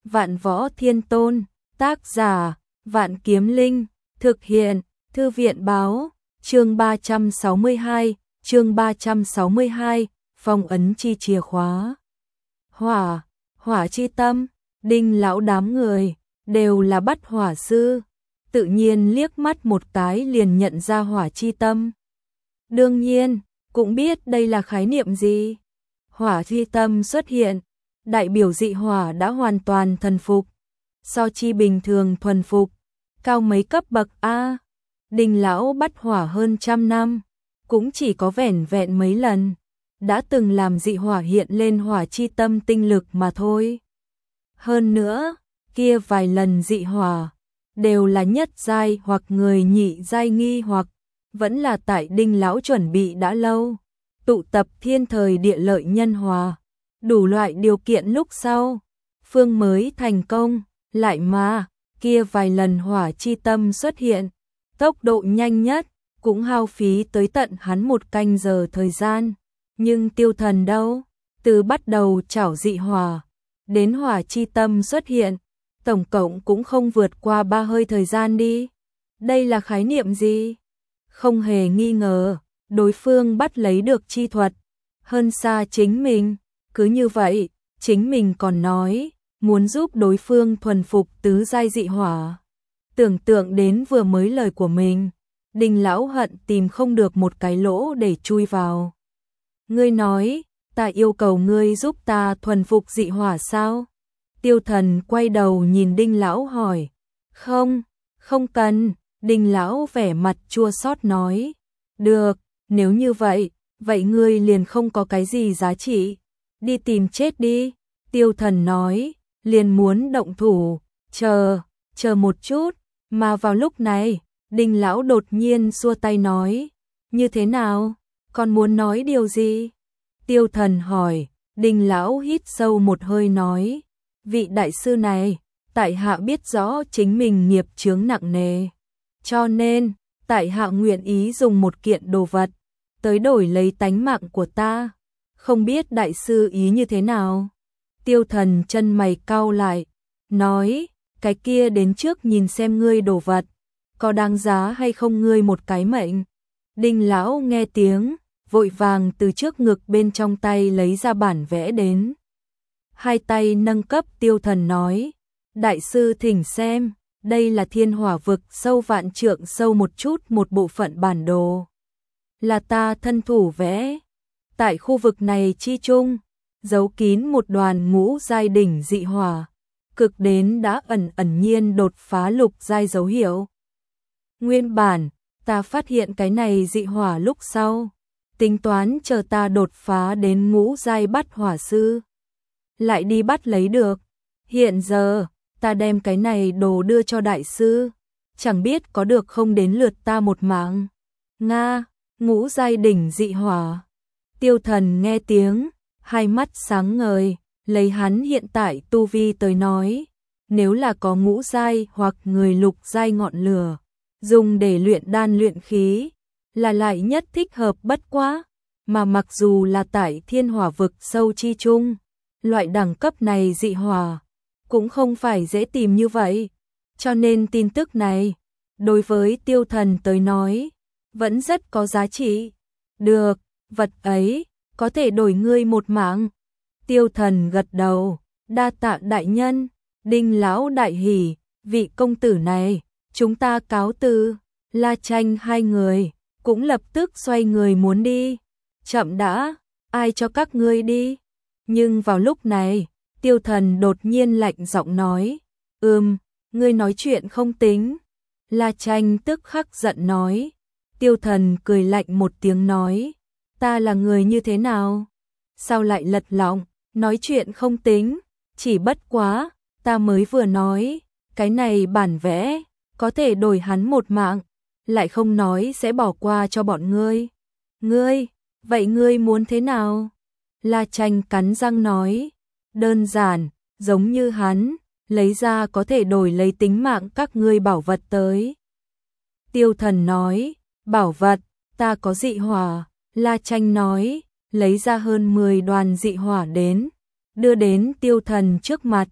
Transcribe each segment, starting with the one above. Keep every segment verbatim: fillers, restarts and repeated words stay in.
Vạn Võ Thiên Tôn, tác giả, Vạn Kiếm Linh, thực hiện, Thư viện báo, chương ba trăm sáu mươi hai, chương ba trăm sáu mươi hai, phong ấn chi chìa khóa. Hỏa, hỏa chi tâm, Đinh lão đám người, đều là bắt hỏa sư, tự nhiên liếc mắt một cái liền nhận ra hỏa chi tâm. Đương nhiên, cũng biết đây là khái niệm gì. Hỏa chi tâm xuất hiện, đại biểu dị hỏa đã hoàn toàn thần phục, so chi bình thường thuần phục, cao mấy cấp bậc A. Đinh lão bắt hỏa hơn trăm năm, cũng chỉ có vẻn vẹn mấy lần, đã từng làm dị hỏa hiện lên hỏa chi tâm tinh lực mà thôi. Hơn nữa, kia vài lần dị hỏa, đều là nhất giai hoặc người nhị giai nghi hoặc, vẫn là tại Đinh lão chuẩn bị đã lâu, tụ tập thiên thời địa lợi nhân hòa, đủ loại điều kiện lúc sau, phương mới thành công, lại mà, kia vài lần hỏa chi tâm xuất hiện, tốc độ nhanh nhất, cũng hao phí tới tận hắn một canh giờ thời gian, nhưng Tiêu Thần đâu, từ bắt đầu chảo dị hỏa, đến hỏa chi tâm xuất hiện, tổng cộng cũng không vượt qua ba hơi thời gian đi. Đây là khái niệm gì? Không hề nghi ngờ, đối phương bắt lấy được chi thuật, hơn xa chính mình, cứ như vậy, chính mình còn nói, muốn giúp đối phương thuần phục tứ giai dị hỏa. Tưởng tượng đến vừa mới lời của mình, Đinh lão hận tìm không được một cái lỗ để chui vào. Ngươi nói, ta yêu cầu ngươi giúp ta thuần phục dị hỏa sao? Tiêu Thần quay đầu nhìn Đinh lão hỏi. Không, không cần, Đinh lão vẻ mặt chua xót nói. Được, nếu như vậy, vậy ngươi liền không có cái gì giá trị. Đi tìm chết đi, Tiêu Thần nói, liền muốn động thủ, chờ, chờ một chút, mà vào lúc này, Đinh lão đột nhiên xua tay nói, như thế nào, còn muốn nói điều gì? Tiêu Thần hỏi, Đinh lão hít sâu một hơi nói, vị đại sư này, tại hạ biết rõ chính mình nghiệp chướng nặng nề, cho nên, tại hạ nguyện ý dùng một kiện đồ vật, tới đổi lấy tánh mạng của ta, không biết đại sư ý như thế nào? Tiêu Thần chân mày cau lại, nói, cái kia đến trước nhìn xem ngươi đồ vật, có đáng giá hay không ngươi một cái mệnh. Đinh lão nghe tiếng, vội vàng từ trước ngực bên trong tay lấy ra bản vẽ đến. Hai tay nâng cấp Tiêu Thần nói, đại sư thỉnh xem, đây là thiên hỏa vực sâu vạn trượng sâu một chút một bộ phận bản đồ. Là ta thân thủ vẽ, tại khu vực này chi chung, giấu kín một đoàn ngũ giai đỉnh dị hỏa, cực đến đã ẩn ẩn nhiên đột phá lục giai dấu hiệu. Nguyên bản, ta phát hiện cái này dị hỏa lúc sau, tính toán chờ ta đột phá đến ngũ giai bắt hỏa sư, lại đi bắt lấy được. Hiện giờ, ta đem cái này đồ đưa cho đại sư, chẳng biết có được không đến lượt ta một mạng. Nga, ngũ giai đỉnh dị hỏa. Tiêu Thần nghe tiếng, hai mắt sáng ngời, lấy hắn hiện tại tu vi tới nói, nếu là có ngũ giai hoặc người lục giai ngọn lửa, dùng để luyện đan luyện khí, là lại nhất thích hợp bất quá, mà mặc dù là tại thiên hỏa vực sâu chi chung, loại đẳng cấp này dị hỏa, cũng không phải dễ tìm như vậy, cho nên tin tức này, đối với Tiêu Thần tới nói, vẫn rất có giá trị. Được, vật ấy, có thể đổi ngươi một mạng. Tiêu Thần gật đầu, đa tạ đại nhân. Đinh lão đại hỉ, vị công tử này, chúng ta cáo từ. La Tranh hai người, cũng lập tức xoay người muốn đi. Chậm đã, ai cho các ngươi đi? Nhưng vào lúc này, Tiêu Thần đột nhiên lạnh giọng nói, ừm, ngươi nói chuyện không tính. La Tranh tức khắc giận nói. Tiêu Thần cười lạnh một tiếng nói, ta là người như thế nào? Sao lại lật lọng, nói chuyện không tính, chỉ bất quá, ta mới vừa nói, cái này bản vẽ, có thể đổi hắn một mạng, lại không nói sẽ bỏ qua cho bọn ngươi. Ngươi, vậy ngươi muốn thế nào? La Tranh cắn răng nói, đơn giản, giống như hắn, lấy ra có thể đổi lấy tính mạng các ngươi bảo vật tới. Tiêu Thần nói, bảo vật, ta có dị hỏa. La Tranh nói, lấy ra hơn mười đoàn dị hỏa đến, đưa đến Tiêu Thần trước mặt.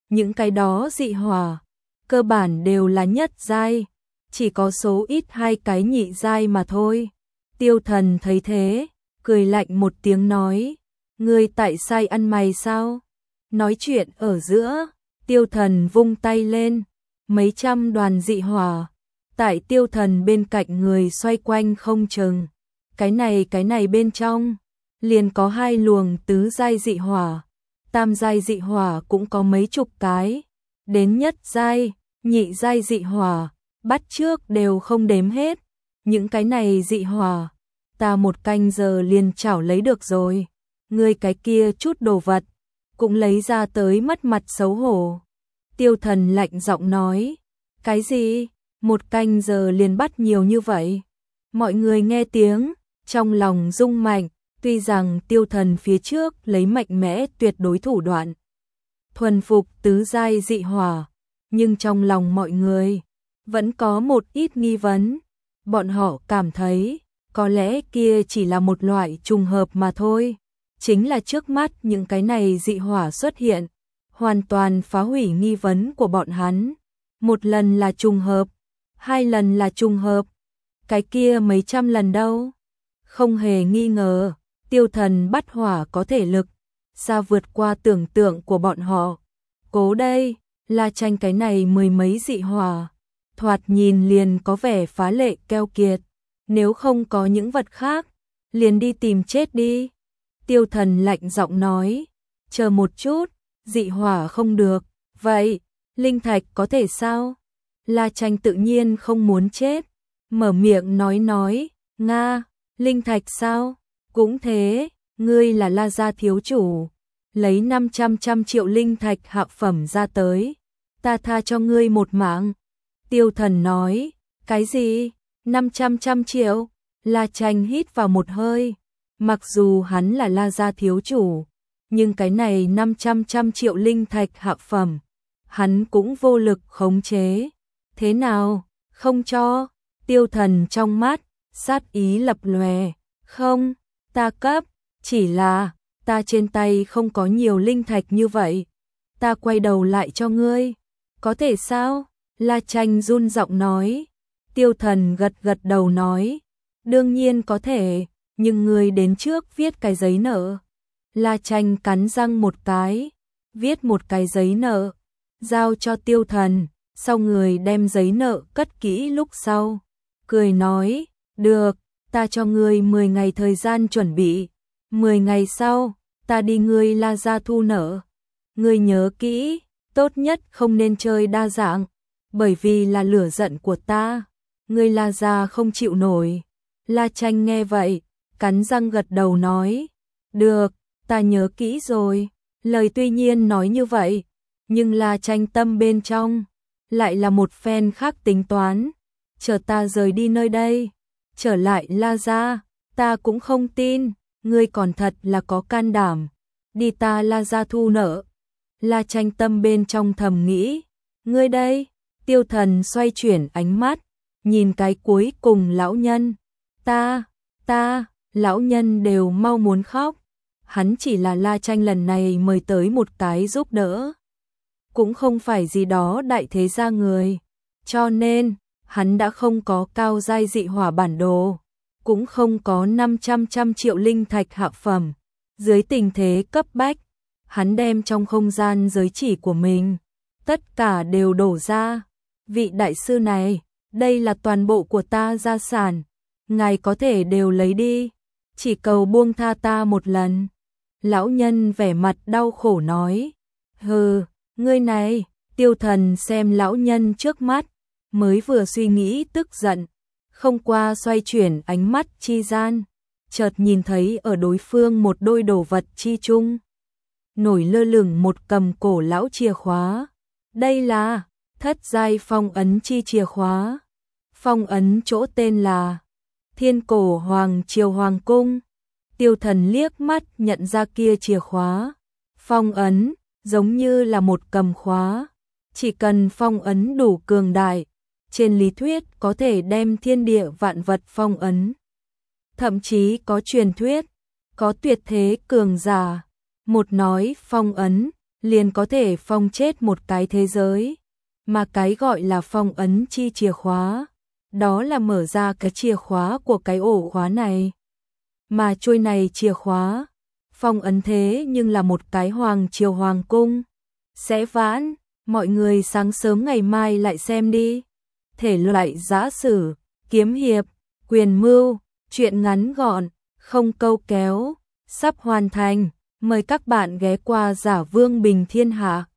những cái đó dị hỏa, cơ bản đều là nhất giai, chỉ có số ít hai cái nhị giai mà thôi. Tiêu Thần thấy thế, cười lạnh một tiếng nói, ngươi tại sai ăn mày sao? Nói chuyện ở giữa, Tiêu Thần vung tay lên, mấy trăm đoàn dị hỏa, tại Tiêu Thần bên cạnh người xoay quanh không chừng. Cái này cái này bên trong, liền có hai luồng tứ giai dị hỏa, tam giai dị hỏa cũng có mấy chục cái, đến nhất giai, nhị giai dị hỏa, bắt trước đều không đếm hết. Những cái này dị hỏa, ta một canh giờ liền chảo lấy được rồi. Ngươi cái kia chút đồ vật, cũng lấy ra tới mất mặt xấu hổ. Tiêu Thần lạnh giọng nói, cái gì? Một canh giờ liền bắt nhiều như vậy? Mọi người nghe tiếng, trong lòng rung mạnh, tuy rằng Tiêu Thần phía trước lấy mạnh mẽ tuyệt đối thủ đoạn thuần phục tứ giai dị hỏa, nhưng trong lòng mọi người vẫn có một ít nghi vấn. Bọn họ cảm thấy, có lẽ kia chỉ là một loại trùng hợp mà thôi. Chính là trước mắt những cái này dị hỏa xuất hiện, hoàn toàn phá hủy nghi vấn của bọn hắn. Một lần là trùng hợp, hai lần là trùng hợp, cái kia mấy trăm lần đâu? Không hề nghi ngờ, Tiêu Thần bắt hỏa có thể lực, xa vượt qua tưởng tượng của bọn họ. Cố đây, La Tranh cái này mười mấy dị hỏa, thoạt nhìn liền có vẻ phá lệ keo kiệt, nếu không có những vật khác, liền đi tìm chết đi. Tiêu Thần lạnh giọng nói, chờ một chút, dị hỏa không được, vậy, linh thạch có thể sao? La Tranh tự nhiên không muốn chết, mở miệng nói nói, Nga, linh thạch sao? Cũng thế, ngươi là La gia thiếu chủ, lấy năm trăm trăm triệu linh thạch hạ phẩm ra tới, ta tha cho ngươi một mạng. Tiêu Thần nói, cái gì? năm trăm trăm triệu? La Tranh hít vào một hơi, mặc dù hắn là La gia thiếu chủ, nhưng cái này năm trăm trăm triệu linh thạch hạ phẩm, hắn cũng vô lực khống chế. Thế nào, không cho? Tiêu Thần trong mắt, sát ý lập lòe, không, ta cấp, chỉ là, ta trên tay không có nhiều linh thạch như vậy, ta quay đầu lại cho ngươi, có thể sao? La Tranh run giọng nói. Tiêu Thần gật gật đầu nói, đương nhiên có thể, nhưng ngươi đến trước viết cái giấy nợ. La Tranh cắn răng một cái, viết một cái giấy nợ, giao cho Tiêu Thần, sau người đem giấy nợ cất kỹ lúc sau, cười nói, được, ta cho ngươi mười ngày thời gian chuẩn bị, mười ngày sau, ta đi ngươi La gia thu nợ. Ngươi nhớ kỹ, tốt nhất không nên chơi đa dạng, bởi vì là lửa giận của ta, ngươi La gia không chịu nổi. La Tranh nghe vậy, cắn răng gật đầu nói, được, ta nhớ kỹ rồi. Lời tuy nhiên nói như vậy, nhưng La Tranh tâm bên trong lại là một phen khác tính toán. Chờ ta rời đi nơi đây, trở lại La gia, ta cũng không tin, ngươi còn thật là có can đảm, đi ta La gia thu nợ. La Tranh tâm bên trong thầm nghĩ, ngươi đây? Tiêu Thần xoay chuyển ánh mắt, nhìn cái cuối cùng lão nhân, ta, ta, lão nhân đều mau muốn khóc. Hắn chỉ là La Tranh lần này mời tới một cái giúp đỡ, cũng không phải gì đó đại thế gia người, cho nên hắn đã không có cao giai dị hỏa bản đồ, cũng không có năm trăm trăm triệu linh thạch hạ phẩm. Dưới tình thế cấp bách, hắn đem trong không gian giới chỉ của mình, tất cả đều đổ ra. Vị đại sư này, đây là toàn bộ của ta gia sản, ngài có thể đều lấy đi, chỉ cầu buông tha ta một lần. Lão nhân vẻ mặt đau khổ nói, hừ, ngươi này. Tiêu Thần xem lão nhân trước mắt, mới vừa suy nghĩ tức giận, không qua xoay chuyển ánh mắt chi gian, chợt nhìn thấy ở đối phương một đôi đồ vật chi chung, nổi lơ lửng một cầm cổ lão chìa khóa. Đây là thất giai phong ấn chi chìa khóa. Phong ấn chỗ tên là Thiên Cổ Hoàng Triều Hoàng Cung. Tiêu Thần liếc mắt nhận ra kia chìa khóa. Phong ấn giống như là một cầm khóa, chỉ cần phong ấn đủ cường đại, trên lý thuyết có thể đem thiên địa vạn vật phong ấn. Thậm chí có truyền thuyết, có tuyệt thế cường giả, một nói phong ấn, liền có thể phong chết một cái thế giới. Mà cái gọi là phong ấn chi chìa khóa, đó là mở ra cái chìa khóa của cái ổ khóa này. Mà chuôi này chìa khóa, phong ấn thế nhưng là một cái hoàng triều hoàng cung. Sẽ vãn, mọi người sáng sớm ngày mai lại xem đi. Thể loại giã sử, kiếm hiệp, quyền mưu, truyện ngắn gọn, không câu kéo, sắp hoàn thành. Mời các bạn ghé qua Giả Vương Bình Thiên Hạ.